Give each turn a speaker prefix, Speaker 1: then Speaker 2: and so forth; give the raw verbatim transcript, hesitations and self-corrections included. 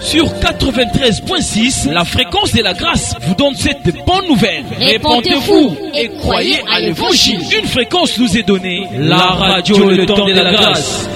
Speaker 1: Sur quatre-vingt-treize point six, la fréquence de la grâce vous donne cette bonne nouvelle.
Speaker 2: Répondez-vous et croyez à l'évangile.
Speaker 1: Une fréquence nous est donnée, la radio Le Temps de la Grâce.